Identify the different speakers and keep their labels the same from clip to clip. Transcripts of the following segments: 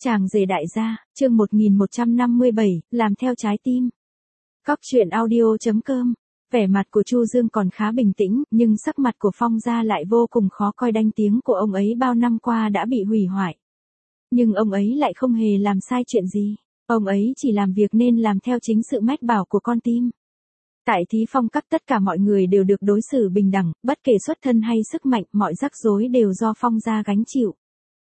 Speaker 1: Chàng rể đại gia, chương 1157, làm theo trái tim. Cóc truyện audio.com. Vẻ mặt của Chu Dương còn khá bình tĩnh, nhưng sắc mặt của Phong gia lại vô cùng khó coi, danh tiếng của ông ấy bao năm qua đã bị hủy hoại. Nhưng ông ấy lại không hề làm sai chuyện gì, ông ấy chỉ làm việc nên làm theo chính sự mách bảo của con tim. Tại Thí Phong Các tất cả mọi người đều được đối xử bình đẳng, bất kể xuất thân hay sức mạnh, mọi rắc rối đều do Phong gia gánh chịu.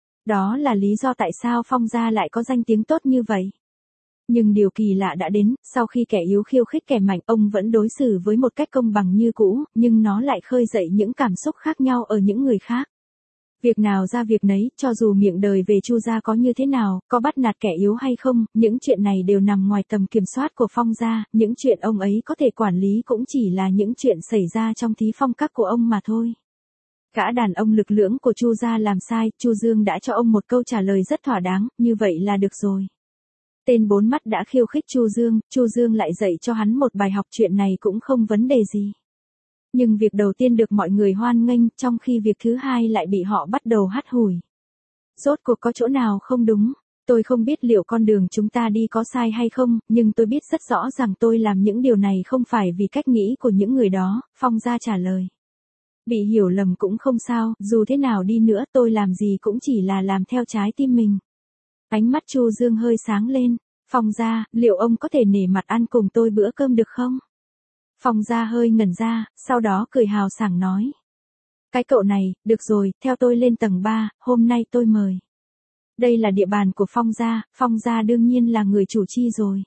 Speaker 1: Đó là lý do tại sao Phong gia lại có danh tiếng tốt như vậy. Nhưng điều kỳ lạ đã đến, sau khi kẻ yếu khiêu khích kẻ mạnh, ông vẫn đối xử với một cách công bằng như cũ, nhưng nó lại khơi dậy những cảm xúc khác nhau ở những người khác. Việc nào ra việc nấy, cho dù miệng đời về Chu gia có như thế nào, có bắt nạt kẻ yếu hay không, những chuyện này đều nằm ngoài tầm kiểm soát của Phong gia, những chuyện ông ấy có thể quản lý cũng chỉ là những chuyện xảy ra trong Thí Phong Các của ông mà thôi. Gã đàn ông lực lưỡng của Chu gia làm sai, Chu Dương đã cho ông một câu trả lời rất thỏa đáng, như vậy là được rồi. Tên bốn mắt đã khiêu khích Chu Dương lại dạy cho hắn một bài học, chuyện này cũng không vấn đề gì. Nhưng việc đầu tiên được mọi người hoan nghênh, trong khi việc thứ hai lại bị họ bắt đầu hắt hủi. Rốt cuộc có chỗ nào không đúng? Tôi không biết liệu con đường chúng ta đi có sai hay không, nhưng tôi biết rất rõ rằng tôi làm những điều này không phải vì cách nghĩ của những người đó, Phong gia trả lời. Bị hiểu lầm cũng không sao, dù thế nào đi nữa tôi làm gì cũng chỉ là làm theo trái tim mình. Ánh mắt Chu Dương hơi sáng lên. Phong gia, liệu ông có thể nể mặt ăn cùng tôi bữa cơm được không? Phong gia hơi ngẩn ra, sau đó cười hào sảng nói. Cái cậu này, được rồi, theo tôi lên tầng 3, hôm nay tôi mời. Đây là địa bàn của Phong gia đương nhiên là người chủ chi rồi.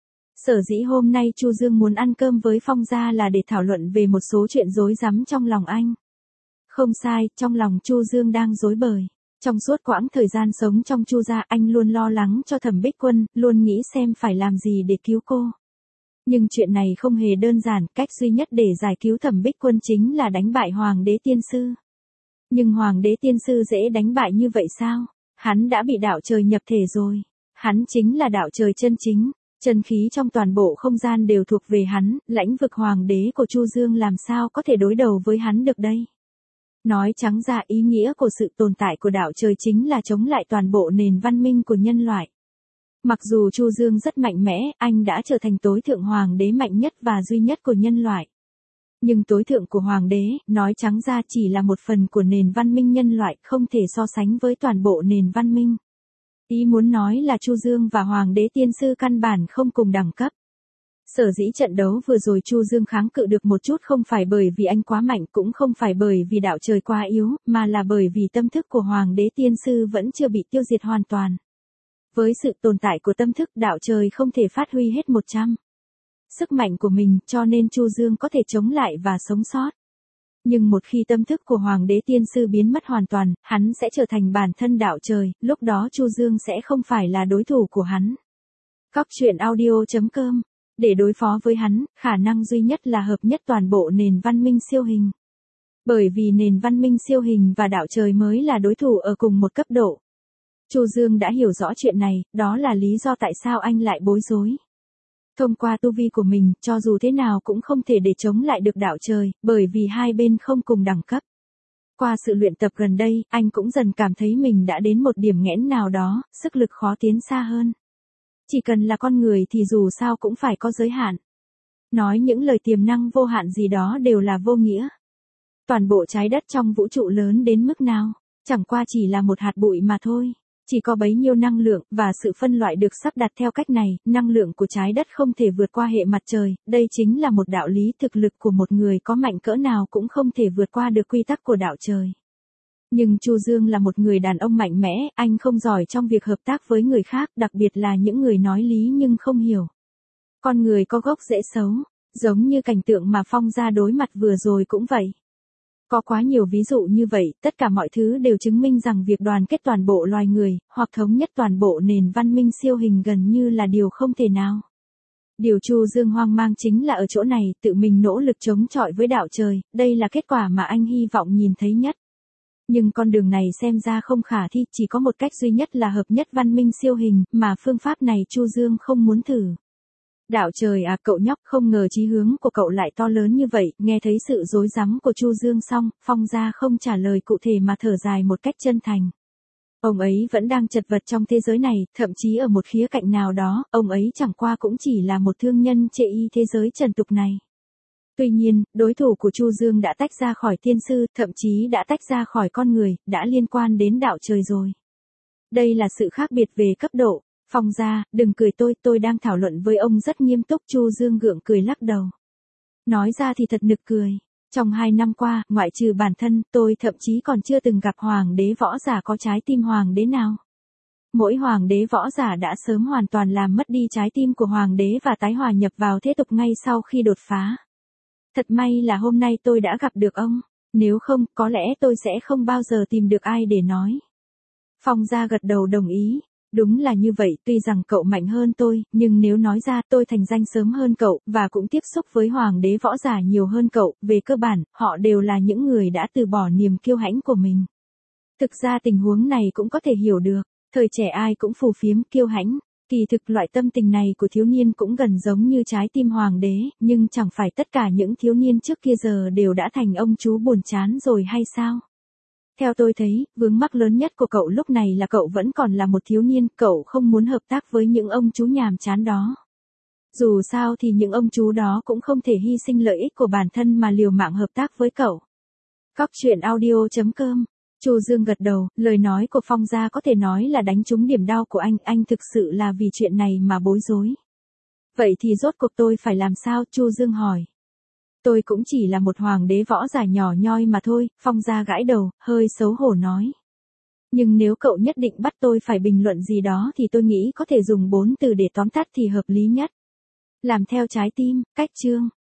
Speaker 1: Sở dĩ hôm nay Chu Dương muốn ăn cơm với Phong gia là để thảo luận về một số chuyện rối rắm trong lòng anh. Không sai, trong lòng Chu Dương đang rối bời. Trong suốt quãng thời gian sống trong Chu gia, anh luôn lo lắng cho Thẩm Bích Quân, luôn nghĩ xem phải làm gì để cứu cô. Nhưng chuyện này không hề đơn giản, cách duy nhất để giải cứu Thẩm Bích Quân chính là đánh bại Hoàng đế tiên sư. Nhưng Hoàng đế tiên sư dễ đánh bại như vậy sao? Hắn đã bị đạo trời nhập thể rồi. Hắn chính là đạo trời chân chính. Chân khí trong toàn bộ không gian đều thuộc về hắn, lãnh vực Hoàng đế của Chu Dương làm sao có thể đối đầu với hắn được đây? Nói trắng ra, ý nghĩa của sự tồn tại của đạo trời chính là chống lại toàn bộ nền văn minh của nhân loại. Mặc dù Chu Dương rất mạnh mẽ, anh đã trở thành tối thượng hoàng đế mạnh nhất và duy nhất của nhân loại. Nhưng tối thượng của hoàng đế, nói trắng ra chỉ là một phần của nền văn minh nhân loại, không thể so sánh với toàn bộ nền văn minh. Ý muốn nói là Chu Dương và Hoàng đế tiên sư căn bản không cùng đẳng cấp. Sở dĩ trận đấu vừa rồi Chu Dương kháng cự được một chút không phải bởi vì anh quá mạnh, cũng không phải bởi vì đạo trời quá yếu, mà là bởi vì tâm thức của Hoàng đế tiên sư vẫn chưa bị tiêu diệt hoàn toàn. Với sự tồn tại của tâm thức, đạo trời không thể phát huy hết 100 sức mạnh của mình, cho nên Chu Dương có thể chống lại và sống sót. Nhưng một khi tâm thức của Hoàng đế tiên sư biến mất hoàn toàn, hắn sẽ trở thành bản thân đạo trời, lúc đó Chu Dương sẽ không phải là đối thủ của hắn. Cóc truyện audio.com. Để đối phó với hắn, khả năng duy nhất là hợp nhất toàn bộ nền văn minh siêu hình. Bởi vì nền văn minh siêu hình và đạo trời mới là đối thủ ở cùng một cấp độ. Chu Dương đã hiểu rõ chuyện này, đó là lý do tại sao anh lại bối rối. Thông qua tu vi của mình, cho dù thế nào cũng không thể để chống lại được đạo trời, bởi vì hai bên không cùng đẳng cấp. Qua sự luyện tập gần đây, anh cũng dần cảm thấy mình đã đến một điểm nghẽn nào đó, sức lực khó tiến xa hơn. Chỉ cần là con người thì dù sao cũng phải có giới hạn. Nói những lời tiềm năng vô hạn gì đó đều là vô nghĩa. Toàn bộ trái đất trong vũ trụ lớn đến mức nào, chẳng qua chỉ là một hạt bụi mà thôi. Chỉ có bấy nhiêu năng lượng, và sự phân loại được sắp đặt theo cách này, năng lượng của trái đất không thể vượt qua hệ mặt trời, đây chính là một đạo lý, thực lực của một người có mạnh cỡ nào cũng không thể vượt qua được quy tắc của đạo trời. Nhưng Chu Dương là một người đàn ông mạnh mẽ, anh không giỏi trong việc hợp tác với người khác, đặc biệt là những người nói lý nhưng không hiểu. Con người có gốc rễ xấu, giống như cảnh tượng mà Phong gia đối mặt vừa rồi cũng vậy. Có quá nhiều ví dụ như vậy, tất cả mọi thứ đều chứng minh rằng việc đoàn kết toàn bộ loài người, hoặc thống nhất toàn bộ nền văn minh siêu hình gần như là điều không thể nào. Điều Chu Dương hoang mang chính là ở chỗ này, tự mình nỗ lực chống chọi với đạo trời, đây là kết quả mà anh hy vọng nhìn thấy nhất. Nhưng con đường này xem ra không khả thi, chỉ có một cách duy nhất là hợp nhất văn minh siêu hình, mà phương pháp này Chu Dương không muốn thử. Đạo trời à, cậu nhóc, không ngờ chí hướng của cậu lại to lớn như vậy. Nghe thấy sự rối rắm của Chu Dương xong, Phong gia không trả lời cụ thể mà thở dài một cách chân thành. Ông ấy vẫn đang chật vật trong thế giới này, thậm chí ở một khía cạnh nào đó, ông ấy chẳng qua cũng chỉ là một thương nhân chệ y thế giới trần tục này. Tuy nhiên, đối thủ của Chu Dương đã tách ra khỏi thiên sư, thậm chí đã tách ra khỏi con người, đã liên quan đến đạo trời rồi. Đây là sự khác biệt về cấp độ. Phong gia, đừng cười tôi đang thảo luận với ông rất nghiêm túc. Chu Dương gượng cười lắc đầu. Nói ra thì thật nực cười. Trong 2 năm qua, ngoại trừ bản thân, tôi thậm chí còn chưa từng gặp hoàng đế võ giả có trái tim hoàng đế nào. Mỗi hoàng đế võ giả đã sớm hoàn toàn làm mất đi trái tim của hoàng đế và tái hòa nhập vào thế tục ngay sau khi đột phá. Thật may là hôm nay tôi đã gặp được ông, nếu không, có lẽ tôi sẽ không bao giờ tìm được ai để nói. Phong gia gật đầu đồng ý. Đúng là như vậy, tuy rằng cậu mạnh hơn tôi, nhưng nếu nói ra tôi thành danh sớm hơn cậu, và cũng tiếp xúc với hoàng đế võ giả nhiều hơn cậu, về cơ bản, họ đều là những người đã từ bỏ niềm kiêu hãnh của mình. Thực ra tình huống này cũng có thể hiểu được, thời trẻ ai cũng phù phiếm kiêu hãnh, kỳ thực loại tâm tình này của thiếu niên cũng gần giống như trái tim hoàng đế, nhưng chẳng phải tất cả những thiếu niên trước kia giờ đều đã thành ông chú buồn chán rồi hay sao? Theo tôi thấy, vướng mắc lớn nhất của cậu lúc này là cậu vẫn còn là một thiếu niên, cậu không muốn hợp tác với những ông chú nhàm chán đó. Dù sao thì những ông chú đó cũng không thể hy sinh lợi ích của bản thân mà liều mạng hợp tác với cậu. Cóc truyện audio.com. Chu Dương gật đầu, lời nói của Phong gia có thể nói là đánh trúng điểm đau của anh thực sự là vì chuyện này mà bối rối. Vậy thì rốt cuộc tôi phải làm sao? Chu Dương hỏi. Tôi cũng chỉ là một hoàng đế võ giả nhỏ nhoi mà thôi, Phong gia gãi đầu, hơi xấu hổ nói. Nhưng nếu cậu nhất định bắt tôi phải bình luận gì đó thì tôi nghĩ có thể dùng 4 từ để tóm tắt thì hợp lý nhất. Làm theo trái tim, cách chương.